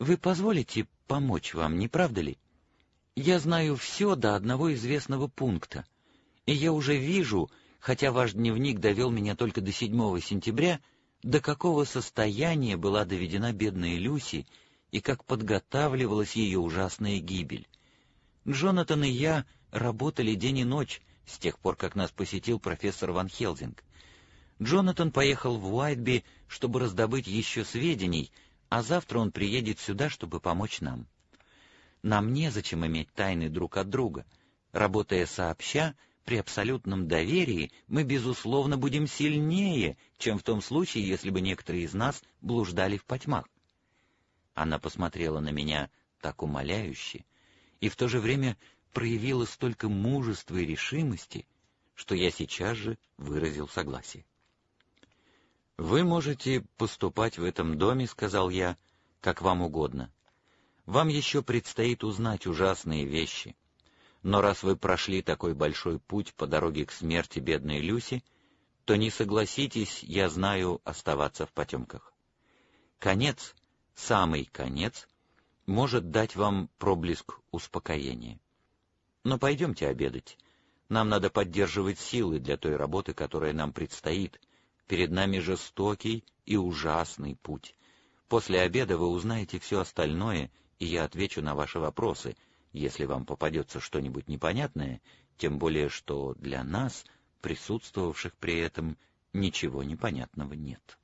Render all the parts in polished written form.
Вы позволите помочь вам, не правда ли? Я знаю все до одного известного пункта, и я уже вижу, хотя ваш дневник довел меня только до 7 сентября, до какого состояния была доведена бедная Люси и как подготавливалась ее ужасная гибель. Джонатан и я работали день и ночь с тех пор, как нас посетил профессор Ван Хелзинг. Джонатан поехал в Уайтби, чтобы раздобыть еще сведений, а завтра он приедет сюда, чтобы помочь нам. Нам незачем иметь тайны друг от друга. Работая сообща, при абсолютном доверии, мы, безусловно, будем сильнее, чем в том случае, если бы некоторые из нас блуждали в потьмах. Она посмотрела на меня так умоляюще и в то же время проявила столько мужества и решимости, что я сейчас же выразил согласие. «Вы можете поступать в этом доме, — сказал я, — как вам угодно. Вам еще предстоит узнать ужасные вещи. Но раз вы прошли такой большой путь по дороге к смерти бедной Люси, то не согласитесь, я знаю, оставаться в потемках. Конец, самый конец, может дать вам проблеск успокоения. Но пойдемте обедать. Нам надо поддерживать силы для той работы, которая нам предстоит. Перед нами жестокий и ужасный путь. После обеда вы узнаете все остальное, и я отвечу на ваши вопросы, если вам попадется что-нибудь непонятное, тем более что для нас, присутствовавших при этом, ничего непонятного нет».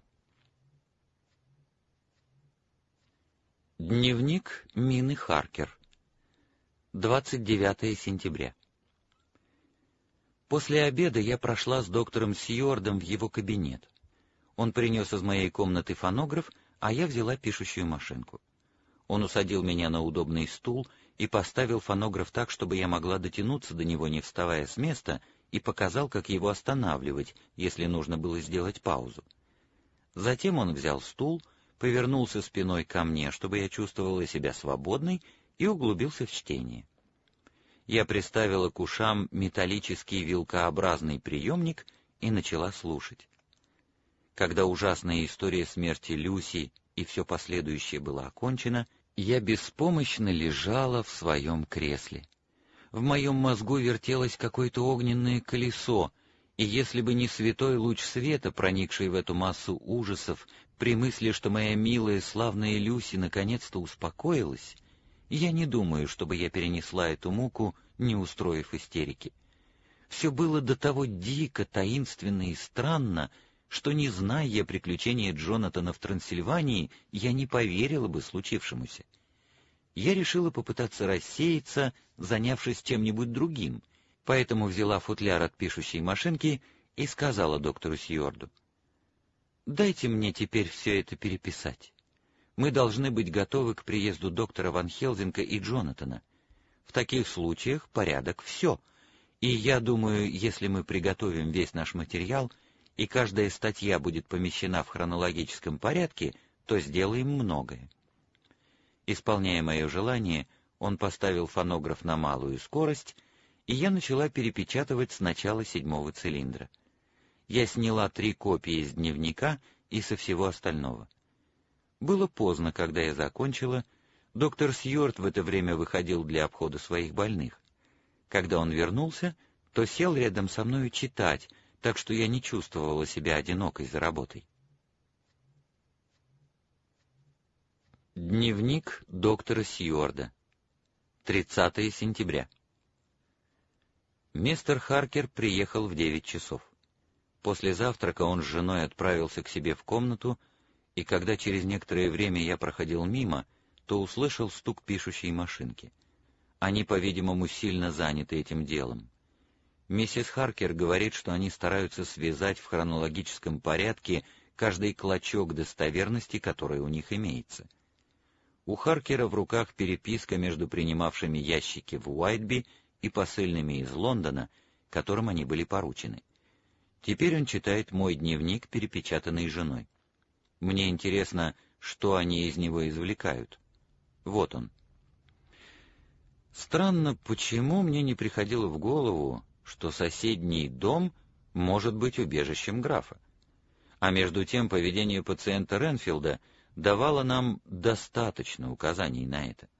Дневник Мины Харкер. 29 сентября. После обеда я прошла с доктором Сьюардом в его кабинет. Он принес из моей комнаты фонограф, а я взяла пишущую машинку. Он усадил меня на удобный стул и поставил фонограф так, чтобы я могла дотянуться до него, не вставая с места, и показал, как его останавливать, если нужно было сделать паузу. Затем он взял стул, повернулся спиной ко мне, чтобы я чувствовала себя свободной, и углубился в чтение. Я приставила к ушам металлический вилкообразный приемник и начала слушать. Когда ужасная история смерти Люси и все последующее было окончено, я беспомощно лежала в своем кресле. В моем мозгу вертелось какое-то огненное колесо, и если бы не святой луч света, проникший в эту массу ужасов, при мысли, что моя милая славная Люси наконец-то успокоилась, я не думаю, чтобы я перенесла эту муку, не устроив истерики. Все было до того дико, таинственно и странно, что, не зная приключения Джонатана в Трансильвании, я не поверила бы случившемуся. Я решила попытаться рассеяться, занявшись чем-нибудь другим, поэтому взяла футляр от пишущей машинки и сказала доктору Сьюарду: «Дайте мне теперь все это переписать. Мы должны быть готовы к приезду доктора Ван Хелзинга и Джонатана. В таких случаях порядок все, и я думаю, если мы приготовим весь наш материал, и каждая статья будет помещена в хронологическом порядке, то сделаем многое». Исполняя мое желание, он поставил фонограф на малую скорость, и я начала перепечатывать с начала 7-го цилиндра. Я сняла 3 копии из дневника и со всего остального. Было поздно, когда я закончила. Доктор Сьюард в это время выходил для обхода своих больных. Когда он вернулся, то сел рядом со мною читать, так что я не чувствовала себя одинокой за работой. Дневник доктора Сьюарда. 30 сентября. Мистер Харкер приехал в 9 часов. После завтрака он с женой отправился к себе в комнату, и когда через некоторое время я проходил мимо, то услышал стук пишущей машинки. Они, по-видимому, сильно заняты этим делом. Миссис Харкер говорит, что они стараются связать в хронологическом порядке каждый клочок достоверности, который у них имеется. У Харкера в руках переписка между принимавшими ящики в Уайтби и посыльными из Лондона, которым они были поручены. Теперь он читает мой дневник, перепечатанный женой. Мне интересно, что они из него извлекают. Вот он. Странно, почему мне не приходило в голову, что соседний дом может быть убежищем графа. А между тем поведение пациента Ренфилда давала нам достаточно указаний на это.